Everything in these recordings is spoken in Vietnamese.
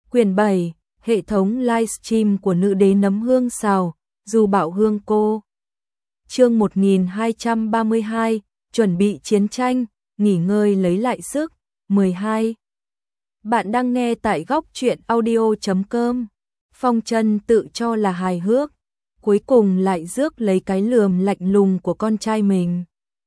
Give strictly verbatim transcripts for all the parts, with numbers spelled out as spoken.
Quyển bảy, hệ thống livestream của nữ đế nấm hương xào, Du Bảo Hương cô. Chương một nghìn hai trăm ba mươi hai, chuẩn bị chiến tranh, nghỉ ngơi lấy lại sức, mười hai. Bạn đang nghe tại góc truyện audio chấm com. Phong Trân tự cho là hài hước, cuối cùng lại rước lấy cái lườm lạnh lùng của con trai mình.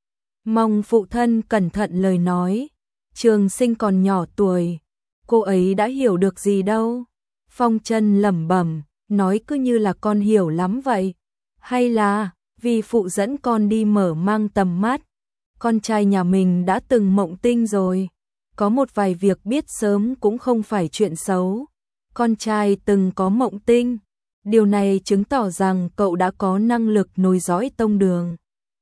Mong phụ thân cẩn thận lời nói, Trường Sinh còn nhỏ tuổi, cô ấy đã hiểu được gì đâu. Phong Trân lẩm bẩm, nói cứ như là con hiểu lắm vậy. Hay là vì phụ dẫn con đi mở mang tầm mắt, con trai nhà mình đã từng mộng tinh rồi. Có một vài việc biết sớm cũng không phải chuyện xấu. Con trai từng có mộng tinh, điều này chứng tỏ rằng cậu đã có năng lực nối dõi tông đường.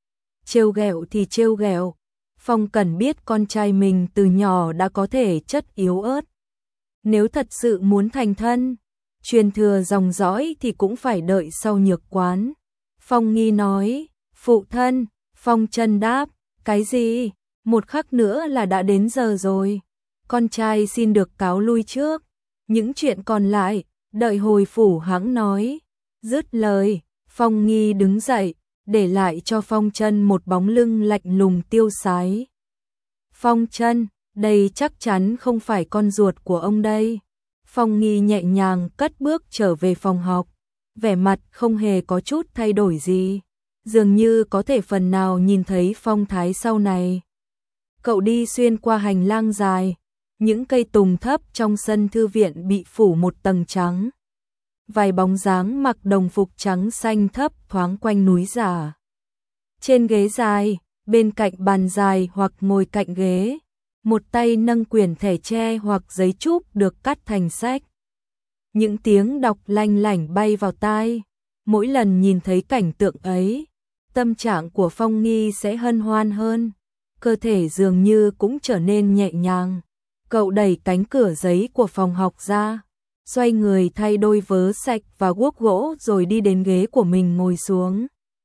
Trêu ghẹo thì trêu ghẹo, Phong Cẩn biết con trai mình từ nhỏ đã có thể chất yếu ớt. Nếu thật sự muốn thành thân, truyền thừa dòng dõi thì cũng phải đợi sau nhược quán. Phong Nghi nói, phụ thân. Phong Trân đáp, cái gì? Một khắc nữa là đã đến giờ rồi. Con trai xin được cáo lui trước. Những chuyện còn lại, đợi hồi phủ hãng nói. Dứt lời, Phong Nghi đứng dậy, để lại cho Phong Trân một bóng lưng lạnh lùng tiêu sái. Phong Trân, đây chắc chắn không phải con ruột của ông đây. Phong Nghi nhẹ nhàng cất bước trở về phòng học, vẻ mặt không hề có chút thay đổi gì, dường như có thể phần nào nhìn thấy phong thái sau này. Cậu đi xuyên qua hành lang dài, những cây tùng thấp trong sân thư viện bị phủ một tầng trắng. Vài bóng dáng mặc đồng phục trắng xanh thấp thoáng quanh núi giả. Trên ghế dài, bên cạnh bàn dài hoặc ngồi cạnh ghế, một tay nâng quyển thẻ tre hoặc giấy chúp được cắt thành sách. Những tiếng đọc lanh lảnh bay vào tai. Mỗi lần nhìn thấy cảnh tượng ấy, tâm trạng của Phong Nghi sẽ hân hoan hơn, cơ thể dường như cũng trở nên nhẹ nhàng. Cậu đẩy cánh cửa giấy của phòng học ra, xoay người thay đôi vớ sạch và guốc gỗ rồi đi đến ghế của mình ngồi xuống.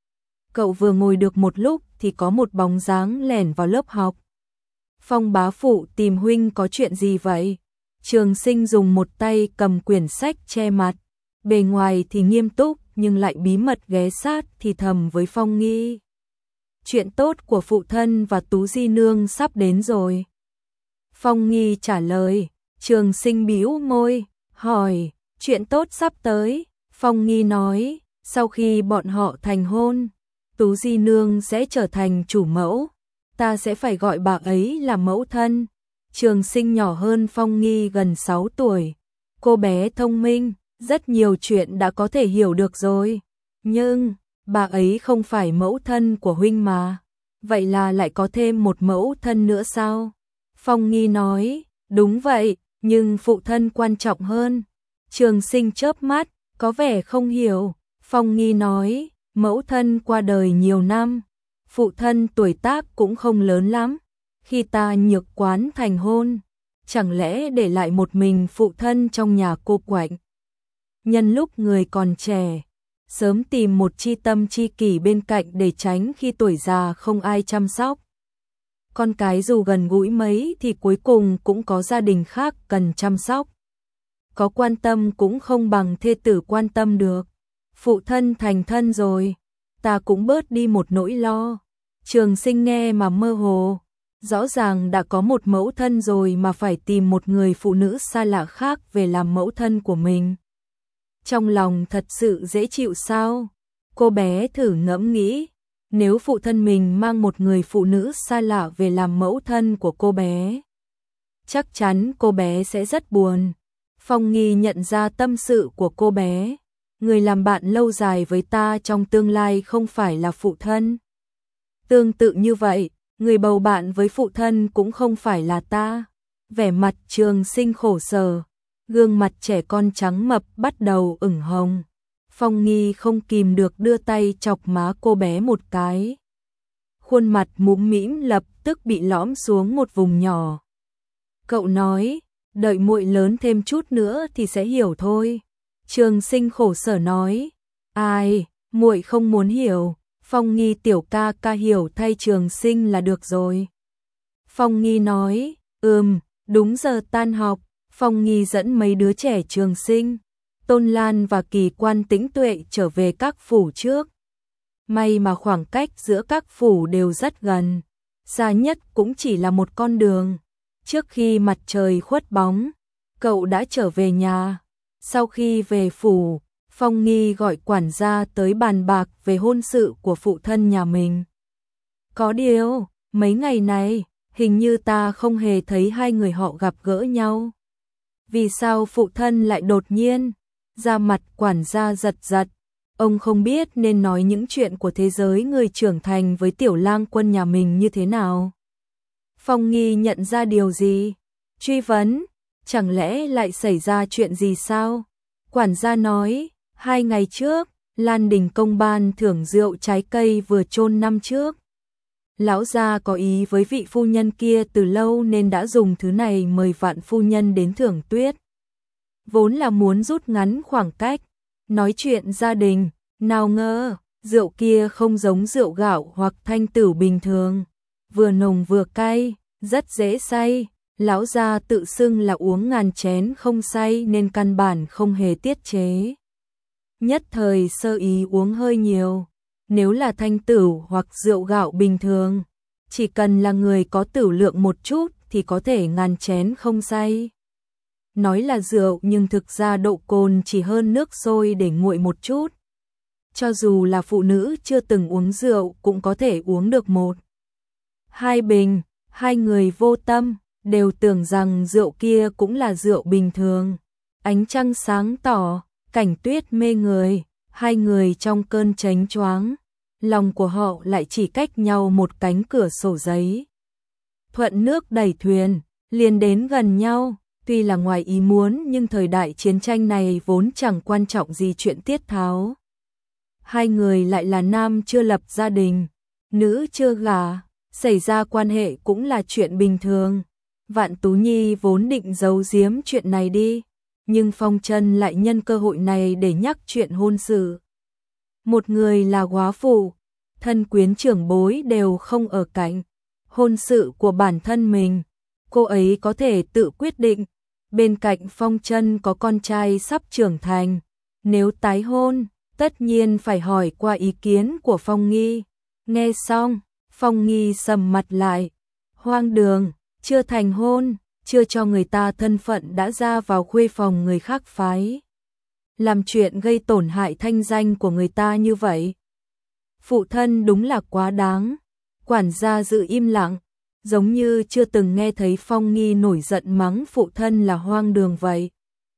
Cậu vừa ngồi được một lúc thì có một bóng dáng lẻn vào lớp học. Phong bá phụ tìm huynh có chuyện gì vậy? Trường Sinh dùng một tay cầm quyển sách che mặt, bề ngoài thì nghiêm túc nhưng lại bí mật ghé sát thì thầm với Phong Nghi. Chuyện tốt của phụ thân và Tú Di Nương sắp đến rồi. Phong Nghi trả lời. Trường Sinh bĩu môi, hỏi, chuyện tốt sắp tới. Phong Nghi nói, sau khi bọn họ thành hôn, Tú Di Nương sẽ trở thành chủ mẫu, ta sẽ phải gọi bà ấy là mẫu thân. Trường Sinh nhỏ hơn Phong Nghi gần sáu tuổi. Cô bé thông minh, rất nhiều chuyện đã có thể hiểu được rồi. Nhưng, bà ấy không phải mẫu thân của huynh mà. Vậy là lại có thêm một mẫu thân nữa sao? Phong Nghi nói, đúng vậy, nhưng phụ thân quan trọng hơn. Trường Sinh chớp mắt, có vẻ không hiểu. Phong Nghi nói, mẫu thân qua đời nhiều năm, phụ thân tuổi tác cũng không lớn lắm. Khi ta nhược quán thành hôn, chẳng lẽ để lại một mình phụ thân trong nhà cô quạnh. Nhân lúc người còn trẻ, sớm tìm một chi tâm chi kỷ bên cạnh để tránh khi tuổi già không ai chăm sóc. Con cái dù gần gũi mấy thì cuối cùng cũng có gia đình khác cần chăm sóc. Có quan tâm cũng không bằng thê tử quan tâm được. Phụ thân thành thân rồi, ta cũng bớt đi một nỗi lo. Trường Sinh nghe mà mơ hồ. Rõ ràng đã có một mẫu thân rồi mà phải tìm một người phụ nữ xa lạ khác về làm mẫu thân của mình. Trong lòng thật sự dễ chịu sao? Cô bé thử ngẫm nghĩ, nếu phụ thân mình mang một người phụ nữ xa lạ về làm mẫu thân của cô bé, chắc chắn cô bé sẽ rất buồn. Phong Nghi nhận ra tâm sự của cô bé. Người làm bạn lâu dài với ta trong tương lai không phải là phụ thân. Tương tự như vậy, người bầu bạn với phụ thân cũng không phải là ta. Vẻ mặt Trường Sinh khổ sở, gương mặt trẻ con trắng mập bắt đầu ửng hồng. Phong Nghi không kìm được đưa tay chọc má cô bé một cái. Khuôn mặt mũm mĩm lập tức bị lõm xuống một vùng nhỏ. Cậu nói, đợi muội lớn thêm chút nữa thì sẽ hiểu thôi. Trường Sinh khổ sở nói, ai, muội không muốn hiểu. Phong Nghi tiểu ca ca hiểu thay Trường Sinh là được rồi. Phong Nghi nói, ừm, đúng giờ tan học. Phong Nghi dẫn mấy đứa trẻ Trường Sinh, Tôn Lan và Kỳ Quan Tĩnh Tuệ trở về các phủ trước. May mà khoảng cách giữa các phủ đều rất gần, xa nhất cũng chỉ là một con đường. Trước khi mặt trời khuất bóng, cậu đã trở về nhà. Sau khi về phủ, Phong Nghi gọi quản gia tới bàn bạc về hôn sự của phụ thân nhà mình. Có điều, mấy ngày này, hình như ta không hề thấy hai người họ gặp gỡ nhau. Vì sao phụ thân lại đột nhiên? Da mặt quản gia giật giật. Ông không biết nên nói những chuyện của thế giới người trưởng thành với Tiểu Lang Quân nhà mình như thế nào. Phong Nghi nhận ra điều gì? Truy vấn, chẳng lẽ lại xảy ra chuyện gì sao? Quản gia nói, hai ngày trước, Lan Đình công ban thưởng rượu trái cây vừa chôn năm trước. Lão gia có ý với vị phu nhân kia từ lâu nên đã dùng thứ này mời Vạn phu nhân đến thưởng tuyết. Vốn là muốn rút ngắn khoảng cách, nói chuyện gia đình, nào ngờ, rượu kia không giống rượu gạo hoặc thanh tửu bình thường, vừa nồng vừa cay, rất dễ say. Lão gia tự xưng là uống ngàn chén không say nên căn bản không hề tiết chế. Nhất thời sơ ý uống hơi nhiều. Nếu là thanh tửu hoặc rượu gạo bình thường, chỉ cần là người có tửu lượng một chút thì có thể ngàn chén không say. Nói là rượu nhưng thực ra độ cồn chỉ hơn nước sôi để nguội một chút. Cho dù là phụ nữ chưa từng uống rượu cũng có thể uống được một hai bình. Hai người vô tâm, đều tưởng rằng rượu kia cũng là rượu bình thường. Ánh trăng sáng tỏ, cảnh tuyết mê người, hai người trong cơn chánh choáng, lòng của họ lại chỉ cách nhau một cánh cửa sổ giấy. Thuận nước đẩy thuyền, liền đến gần nhau, tuy là ngoài ý muốn nhưng thời đại chiến tranh này vốn chẳng quan trọng gì chuyện tiết tháo. Hai người lại là nam chưa lập gia đình, nữ chưa gả, xảy ra quan hệ cũng là chuyện bình thường. Vạn Tú Nhi vốn định giấu giếm chuyện này đi, nhưng Phong Chân lại nhân cơ hội này để nhắc chuyện hôn sự. Một người là góa phụ, thân quyến trưởng bối đều không ở cạnh, hôn sự của bản thân mình, cô ấy có thể tự quyết định. Bên cạnh Phong Chân có con trai sắp trưởng thành, nếu tái hôn, tất nhiên phải hỏi qua ý kiến của Phong Nghi. Nghe xong, Phong Nghi sầm mặt lại, hoang đường, chưa thành hôn, chưa cho người ta thân phận đã ra vào khuê phòng người khác phái. Làm chuyện gây tổn hại thanh danh của người ta như vậy. Phụ thân đúng là quá đáng. Quản gia giữ im lặng, giống như chưa từng nghe thấy Phong Nghi nổi giận mắng phụ thân là hoang đường vậy.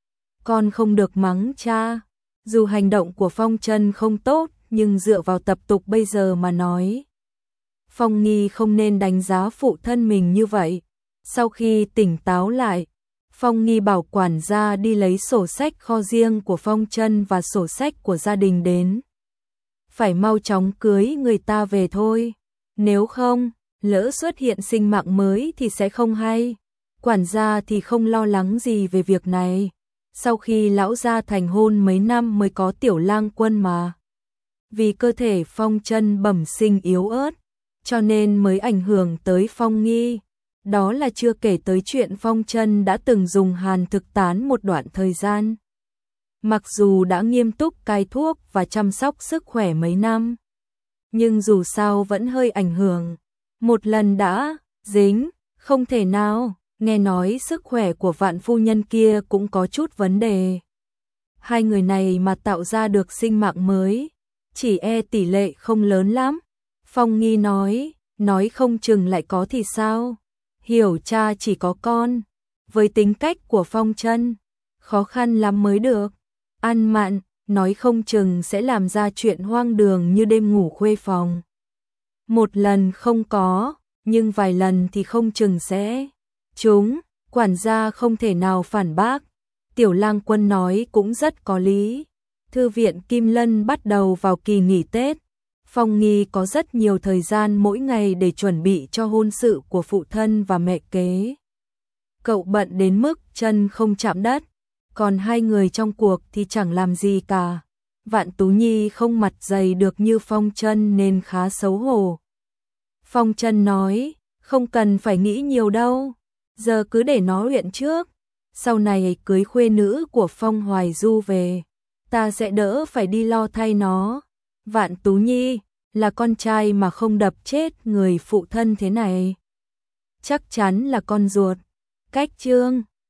Con không được mắng cha, dù hành động của Phong Chân không tốt, nhưng dựa vào tập tục bây giờ mà nói, Phong Nghi không nên đánh giá phụ thân mình như vậy. Sau khi tỉnh táo lại, Phong Nghi bảo quản gia đi lấy sổ sách kho riêng của Phong Chân và sổ sách của gia đình đến. Phải mau chóng cưới người ta về thôi, nếu không, lỡ xuất hiện sinh mạng mới thì sẽ không hay. Quản gia thì không lo lắng gì về việc này. Sau khi lão gia thành hôn mấy năm mới có Tiểu Lang Quân mà. Vì cơ thể Phong Chân bẩm sinh yếu ớt, cho nên mới ảnh hưởng tới Phong Nghi. Đó là chưa kể tới chuyện Phong Chân đã từng dùng hàn thực tán một đoạn thời gian. Mặc dù đã nghiêm túc cai thuốc và chăm sóc sức khỏe mấy năm, nhưng dù sao vẫn hơi ảnh hưởng. Một lần đã dính, không thể nào. Nghe nói sức khỏe của Vạn phu nhân kia cũng có chút vấn đề. Hai người này mà tạo ra được sinh mạng mới, chỉ e tỷ lệ không lớn lắm. Phong Nghi nói, nói không chừng lại có thì sao? Hiểu cha chỉ có con, với tính cách của Phong Chân, khó khăn lắm mới được. Ăn mặn, nói không chừng sẽ làm ra chuyện hoang đường như đêm ngủ khuê phòng. Một lần không có, nhưng vài lần thì không chừng sẽ. Chúng, quản gia không thể nào phản bác. Tiểu Lang Quân nói cũng rất có lý. Thư viện Kim Lân bắt đầu vào kỳ nghỉ Tết. Phong Nghi có rất nhiều thời gian mỗi ngày để chuẩn bị cho hôn sự của phụ thân và mẹ kế. Cậu bận đến mức chân không chạm đất, còn hai người trong cuộc thì chẳng làm gì cả. Vạn Tú Nhi không mặt dày được như Phong Chân nên khá xấu hổ. Phong Chân nói, không cần phải nghĩ nhiều đâu, giờ cứ để nó luyện trước, sau này cưới khuê nữ của Phong Hoài Du về, ta sẽ đỡ phải đi lo thay nó. Vạn Tú Nhi, là con trai mà không đập chết người phụ thân thế này. Chắc chắn là con ruột. Cách chương